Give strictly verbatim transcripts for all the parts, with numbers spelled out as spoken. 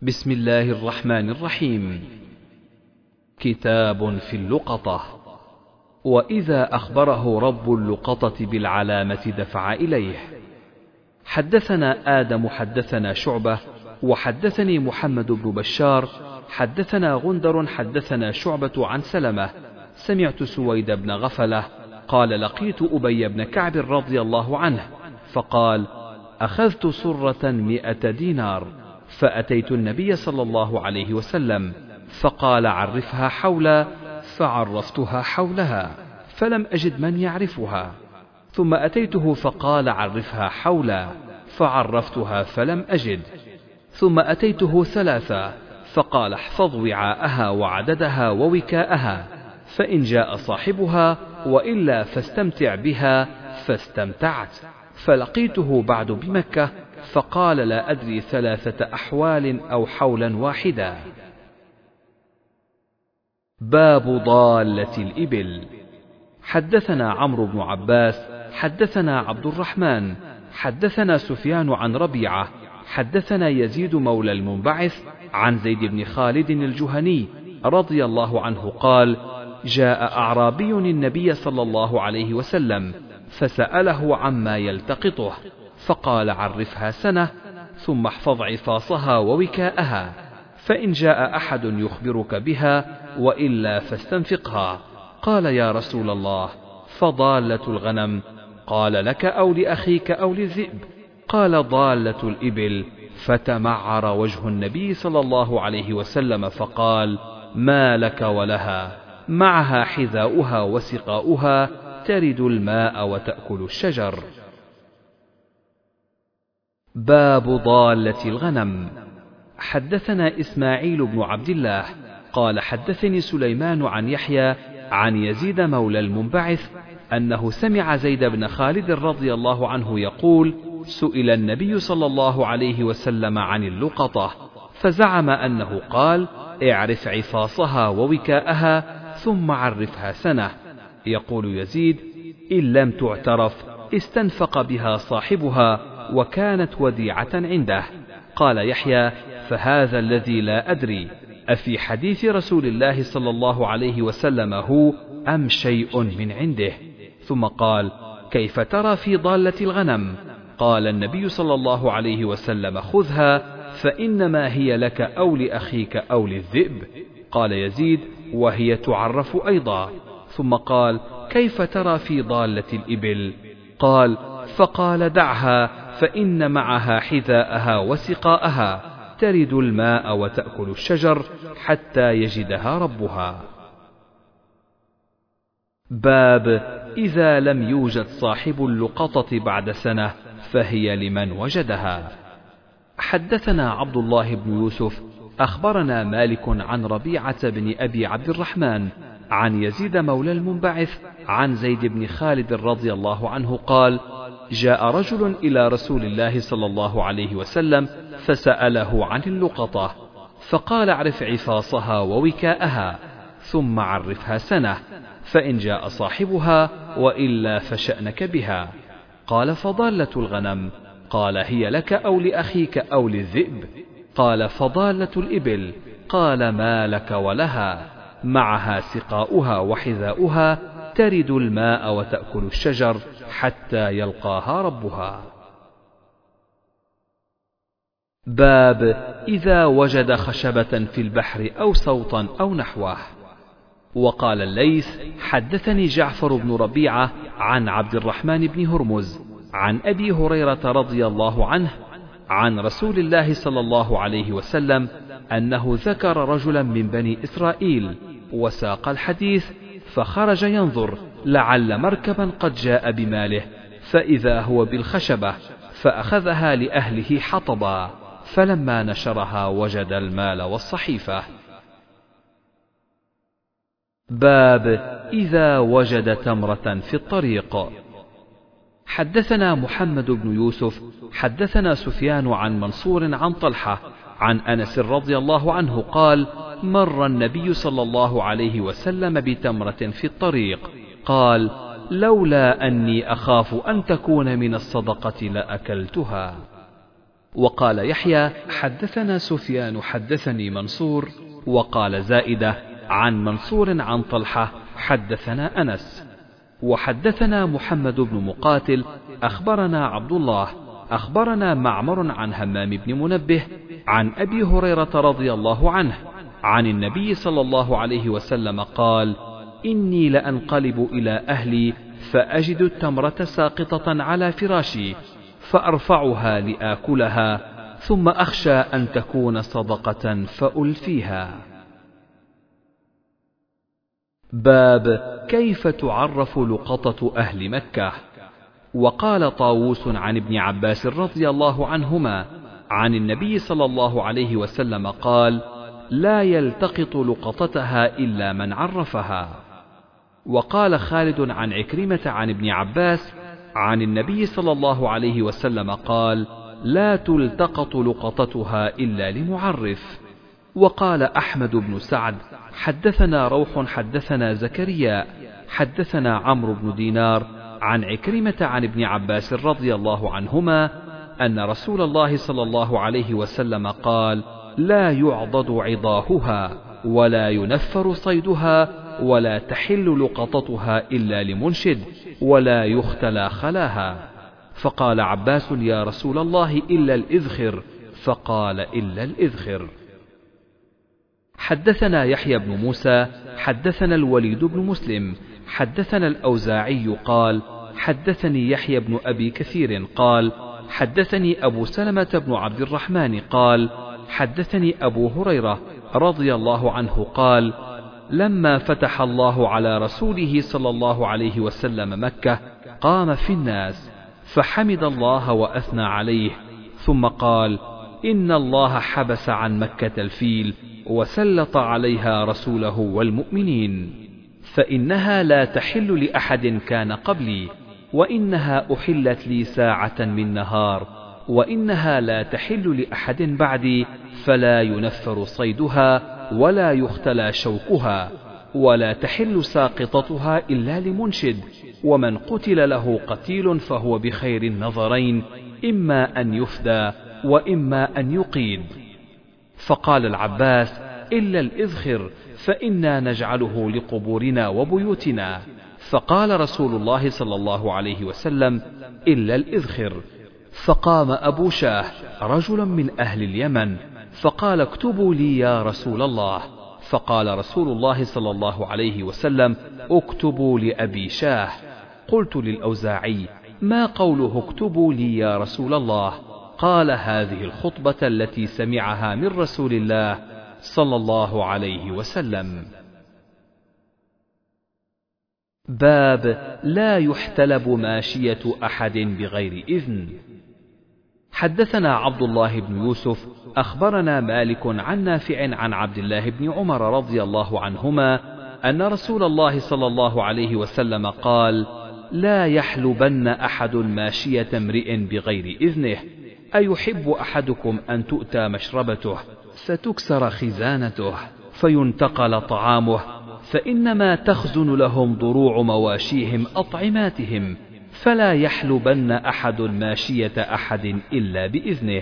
بسم الله الرحمن الرحيم. كتاب في اللقطة. وإذا أخبره رب اللقطة بالعلامة دفع إليه. حدثنا آدم حدثنا شعبة وحدثني محمد بن بشار حدثنا غندر حدثنا شعبة عن سلمة سمعت سويد بن غفلة قال لقيت أبي بن كعب رضي الله عنه فقال أخذت صرة مئة دينار فأتيت النبي صلى الله عليه وسلم فقال عرفها حولا فعرفتها حولها فلم أجد من يعرفها ثم أتيته فقال عرفها حولا فعرفتها فلم أجد ثم أتيته ثلاثا فقال احفظ وعاءها وعددها ووكاءها فإن جاء صاحبها وإلا فاستمتع بها فاستمتعت. فلقيته بعد بمكة فقال لا أدري ثلاثة أحوال أو حولا واحدا. باب ضالة الإبل. حدثنا عمرو بن عباس حدثنا عبد الرحمن حدثنا سفيان عن ربيعة حدثنا يزيد مولى المنبعث عن زيد بن خالد الجهني رضي الله عنه قال جاء أعرابي النبي صلى الله عليه وسلم فسأله عما يلتقطه فقال عرفها سنة ثم احفظ عفاصها ووكاءها فإن جاء أحد يخبرك بها وإلا فاستنفقها. قال يا رسول الله فضالة الغنم؟ قال لك أو لأخيك أو للذئب؟ قال ضالة الإبل. فتمعر وجه النبي صلى الله عليه وسلم فقال ما لك ولها؟ معها حذاؤها وسقاؤها ترد الماء وتأكل الشجر. باب ضالة الغنم. حدثنا إسماعيل بن عبد الله قال حدثني سليمان عن يحيى عن يزيد مولى المنبعث أنه سمع زيد بن خالد رضي الله عنه يقول سئل النبي صلى الله عليه وسلم عن اللقطة فزعم أنه قال اعرف عفاصها ووكاءها ثم عرفها سنة. يقول يزيد إن لم تعترف استنفق بها صاحبها وكانت وديعة عنده. قال يحيى فهذا الذي لا أدري أفي حديث رسول الله صلى الله عليه وسلم هو أم شيء من عنده؟ ثم قال كيف ترى في ضالة الغنم؟ قال النبي صلى الله عليه وسلم خذها فإنما هي لك أو لأخيك أو للذئب. قال يزيد وهي تعرف أيضا. ثم قال كيف ترى في ضالة الإبل؟ قال فقال دعها فإن معها حذاءها وسقاءها ترد الماء وتأكل الشجر حتى يجدها ربها. باب إذا لم يوجد صاحب اللقطة بعد سنة فهي لمن وجدها. حدثنا عبد الله بن يوسف أخبرنا مالك عن ربيعة بن أبي عبد الرحمن عن يزيد مولى المنبعث عن زيد بن خالد رضي الله عنه قال جاء رجل إلى رسول الله صلى الله عليه وسلم فسأله عن اللقطة فقال اعرف عفاصها ووكاءها ثم عرفها سنة فإن جاء صاحبها وإلا فشأنك بها. قال فضالة الغنم؟ قال هي لك أو لأخيك أو للذئب؟ قال فضالة الإبل؟ قال ما لك ولها؟ معها سقاؤها وحذاؤها ترد الماء وتأكل الشجر حتى يلقاها ربها. باب إذا وجد خشبة في البحر أو صوتا أو نحوه. وقال الليث حدثني جعفر بن ربيعة عن عبد الرحمن بن هرمز عن أبي هريرة رضي الله عنه عن رسول الله صلى الله عليه وسلم أنه ذكر رجلا من بني إسرائيل وساق الحديث فخرج ينظر لعل مركبا قد جاء بماله فإذا هو بالخشبة فأخذها لأهله حطبا فلما نشرها وجد المال والصحيفة. باب إذا وجد تمرة في الطريق. حدثنا محمد بن يوسف حدثنا سفيان عن منصور عن طلحة عن أنس رضي الله عنه قال مر النبي صلى الله عليه وسلم بتمرة في الطريق قال لولا أني أخاف أن تكون من الصدقة لأكلتها. وقال يحيى حدثنا سفيان حدثني منصور، وقال زائدة عن منصور عن طلحة حدثنا أنس. وحدثنا محمد بن مقاتل أخبرنا عبد الله أخبرنا معمر عن همام بن منبه عن أبي هريرة رضي الله عنه عن النبي صلى الله عليه وسلم قال: إني لأنقلب إلى أهلي فأجد التمرة ساقطة على فراشي فأرفعها لآكلها، ثم أخشى أن تكون صدقة فألفيها. باب كيف تعرف لقطة أهل مكة. وقال طاووس عن ابن عباس رضي الله عنهما عن النبي صلى الله عليه وسلم قال: لا يلتقط لقطتها إلا من عرفها. وقال خالد عن عكرمة عن ابن عباس عن النبي صلى الله عليه وسلم قال: لا تلتقط لقطتها إلا لمعرف. وقال أحمد بن سعد حدثنا روح حدثنا زكريا حدثنا عمرو بن دينار عن عكرمة عن ابن عباس رضي الله عنهما أن رسول الله صلى الله عليه وسلم قال: لا يعضد عضاهها ولا ينفر صيدها ولا تحل لقطتها إلا لمنشد ولا يختلى خلاها. فقال عباس: يا رسول الله إلا الإذخر. فقال: إلا الإذخر. حدثنا يحيى بن موسى حدثنا الوليد بن مسلم حدثنا الأوزاعي قال: حدثني يحيى بن أبي كثير قال: حدثني أبو سلمة بن عبد الرحمن قال: حدثني أبو هريرة رضي الله عنه قال: لما فتح الله على رسوله صلى الله عليه وسلم مكة قام في الناس فحمد الله وأثنى عليه، ثم قال: إن الله حبس عن مكة الفيل وسلط عليها رسوله والمؤمنين، فإنها لا تحل لأحد كان قبلي، وإنها أحلت لي ساعة من نهار، وإنها لا تحل لأحد بعدي، فلا ينفر صيدها ولا يختلى شوكها، ولا تحل ساقطتها إلا لمنشد، ومن قتل له قتيل فهو بخير النظرين، إما أن يفدى وإما أن يقيد. فقال العباس: إلا الإذخر فإنا نجعله لقبورنا وبيوتنا. فقال رسول الله صلى الله عليه وسلم: إلا الإذخر. فقام أبو شاه رجل من أهل اليمن فقال: اكتبوا لي يا رسول الله. فقال رسول الله صلى الله عليه وسلم: اكتبوا لأبي شاه. قلت للأوزاعي: ما قوله اكتبوا لي يا رسول الله؟ قال: هذه الخطبة التي سمعها من رسول الله صلى الله عليه وسلم. باب لا يحتلب ماشية أحد بغير إذن. حدثنا عبد الله بن يوسف أخبرنا مالك عن نافع عن عبد الله بن عمر رضي الله عنهما أن رسول الله صلى الله عليه وسلم قال: لا يحلبن أحد ماشية امرئ بغير إذنه. أيحب أحدكم أن تؤتى مشربته فتكسر خزانته فينتقل طعامه، فإنما تخزن لهم ضروع مواشيهم أطعماتهم، فلا يحلبن أحد ماشية أحد إلا بإذنه.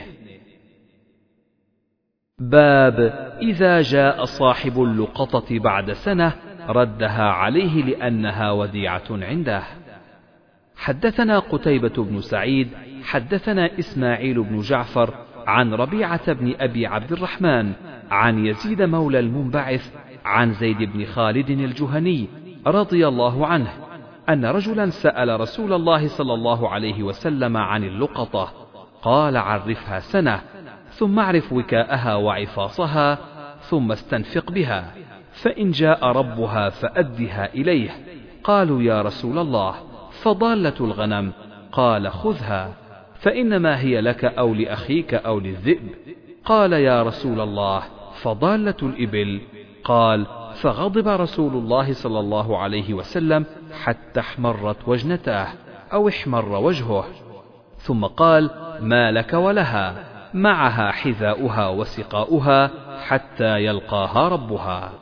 باب إذا جاء صاحب اللقطة بعد سنة ردها عليه لأنها وديعة عنده. حدثنا قتيبة بن سعيد حدثنا إسماعيل بن جعفر عن ربيعة بن أبي عبد الرحمن عن يزيد مولى المنبعث عن زيد بن خالد الجهني رضي الله عنه أن رجلا سأل رسول الله صلى الله عليه وسلم عن اللقطة، قال: عرفها سنة، ثم اعرف وكاءها وعفاصها، ثم استنفق بها، فإن جاء ربها فأدها إليه. قالوا: يا رسول الله، فضالة الغنم؟ قال: خذها، فإنما هي لك أو لأخيك أو للذئب. قال: يا رسول الله، فضالة الإبل؟ قال: فغضب رسول الله صلى الله عليه وسلم حتى احمرت وجنتاه أو احمر وجهه، ثم قال: ما لك ولها، معها حذاؤها وسقاؤها حتى يلقاها ربها.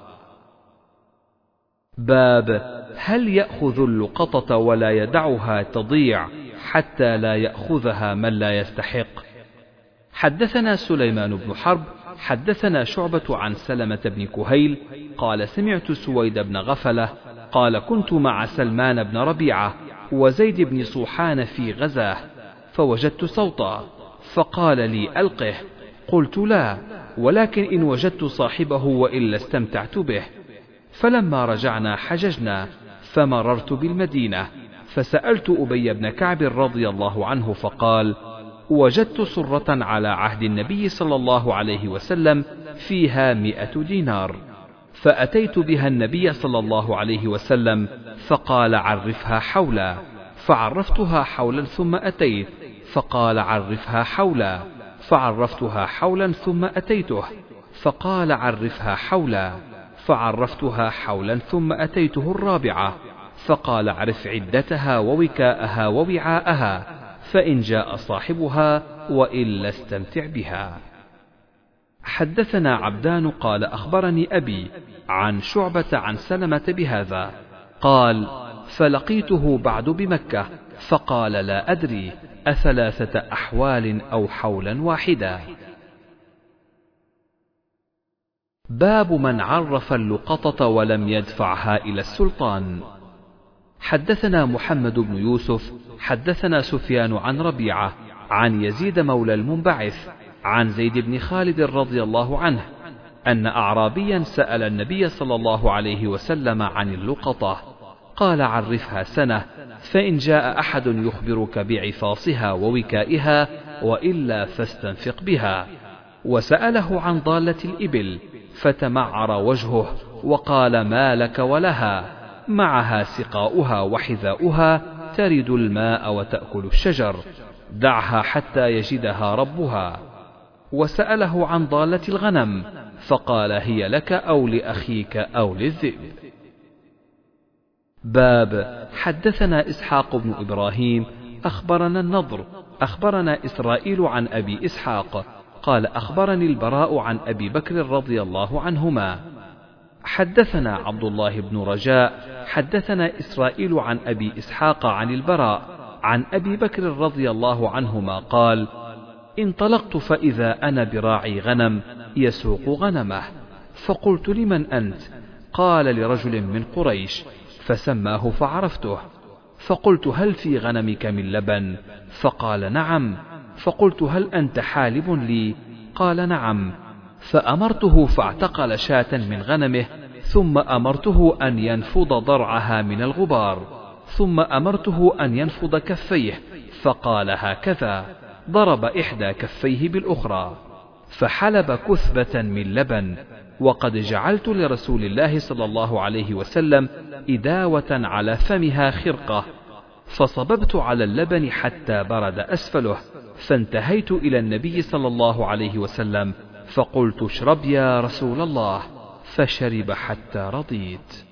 باب هل يأخذ اللقطة ولا يدعها تضيع حتى لا يأخذها من لا يستحق؟ حدثنا سليمان بن حرب حدثنا شعبة عن سلمة بن كهيل قال سمعت سويد بن غفلة قال كنت مع سلمان بن ربيعة وزيد بن صوحان في غزاه فوجدت صوتا فقال لي ألقه، قلت لا، ولكن إن وجدت صاحبه وإلا استمتعت به. فلما رجعنا حججنا فمررت بالمدينة فسألت أبي بن كعب رضي الله عنه فقال وجدت سرة على عهد النبي صلى الله عليه وسلم فيها مئة دينار، فأتيت بها النبي صلى الله عليه وسلم فقال عرفها حولا، فعرفتها حولا ثم أتيت فقال عرفها حولا، فعرفتها حولا ثم أتيته فقال عرفها حولا، فعرفتها حولا ثم أتيته الرابعة فقال عرف عدتها ووكاءها ووعاءها، فإن جاء صاحبها وإلا استمتع بها. حدثنا عبدان قال أخبرني أبي عن شعبة عن سلمة بهذا قال فلقيته بعد بمكة فقال لا أدري أثلاثة أحوال أو حولا واحدا. باب من عرف اللقطة ولم يدفعها إلى السلطان. حدثنا محمد بن يوسف حدثنا سفيان عن ربيعة عن يزيد مولى المنبعث عن زيد بن خالد رضي الله عنه أن أعرابيا سأل النبي صلى الله عليه وسلم عن اللقطة قال عرفها سنة، فإن جاء أحد يخبرك بعفاصها ووكائها وإلا فاستنفق بها. وسأله عن ضالة الإبل فتمعر وجهه وقال ما لك ولها، معها سقاؤها وحذاؤها ترد الماء وتأكل الشجر، دعها حتى يجدها ربها. وسأله عن ضالة الغنم فقال هي لك أو لأخيك أو للذئب. باب حدثنا إسحاق بن إبراهيم أخبرنا النضر أخبرنا إسرائيل عن أبي إسحاق قال أخبرني البراء عن أبي بكر رضي الله عنهما. حدثنا عبد الله بن رجاء حدثنا إسرائيل عن أبي إسحاق عن البراء عن أبي بكر رضي الله عنهما قال انطلقت فإذا أنا براعي غنم يسوق غنمه، فقلت لمن أنت؟ قال لرجل من قريش، فسماه فعرفته، فقلت هل في غنمك من لبن؟ فقال نعم، فقلت هل أنت حالب لي؟ قال نعم، فأمرته فاعتقل شاة من غنمه، ثم أمرته أن ينفض ضرعها من الغبار، ثم أمرته أن ينفض كفيه، فقال هكذا، ضرب إحدى كفيه بالأخرى، فحلب كثبة من لبن، وقد جعلت لرسول الله صلى الله عليه وسلم إداوة على فمها خرقة، فصببت على اللبن حتى برد أسفله، فانتهيت إلى النبي صلى الله عليه وسلم فقلت اشرب يا رسول الله، فشرب حتى رضيت.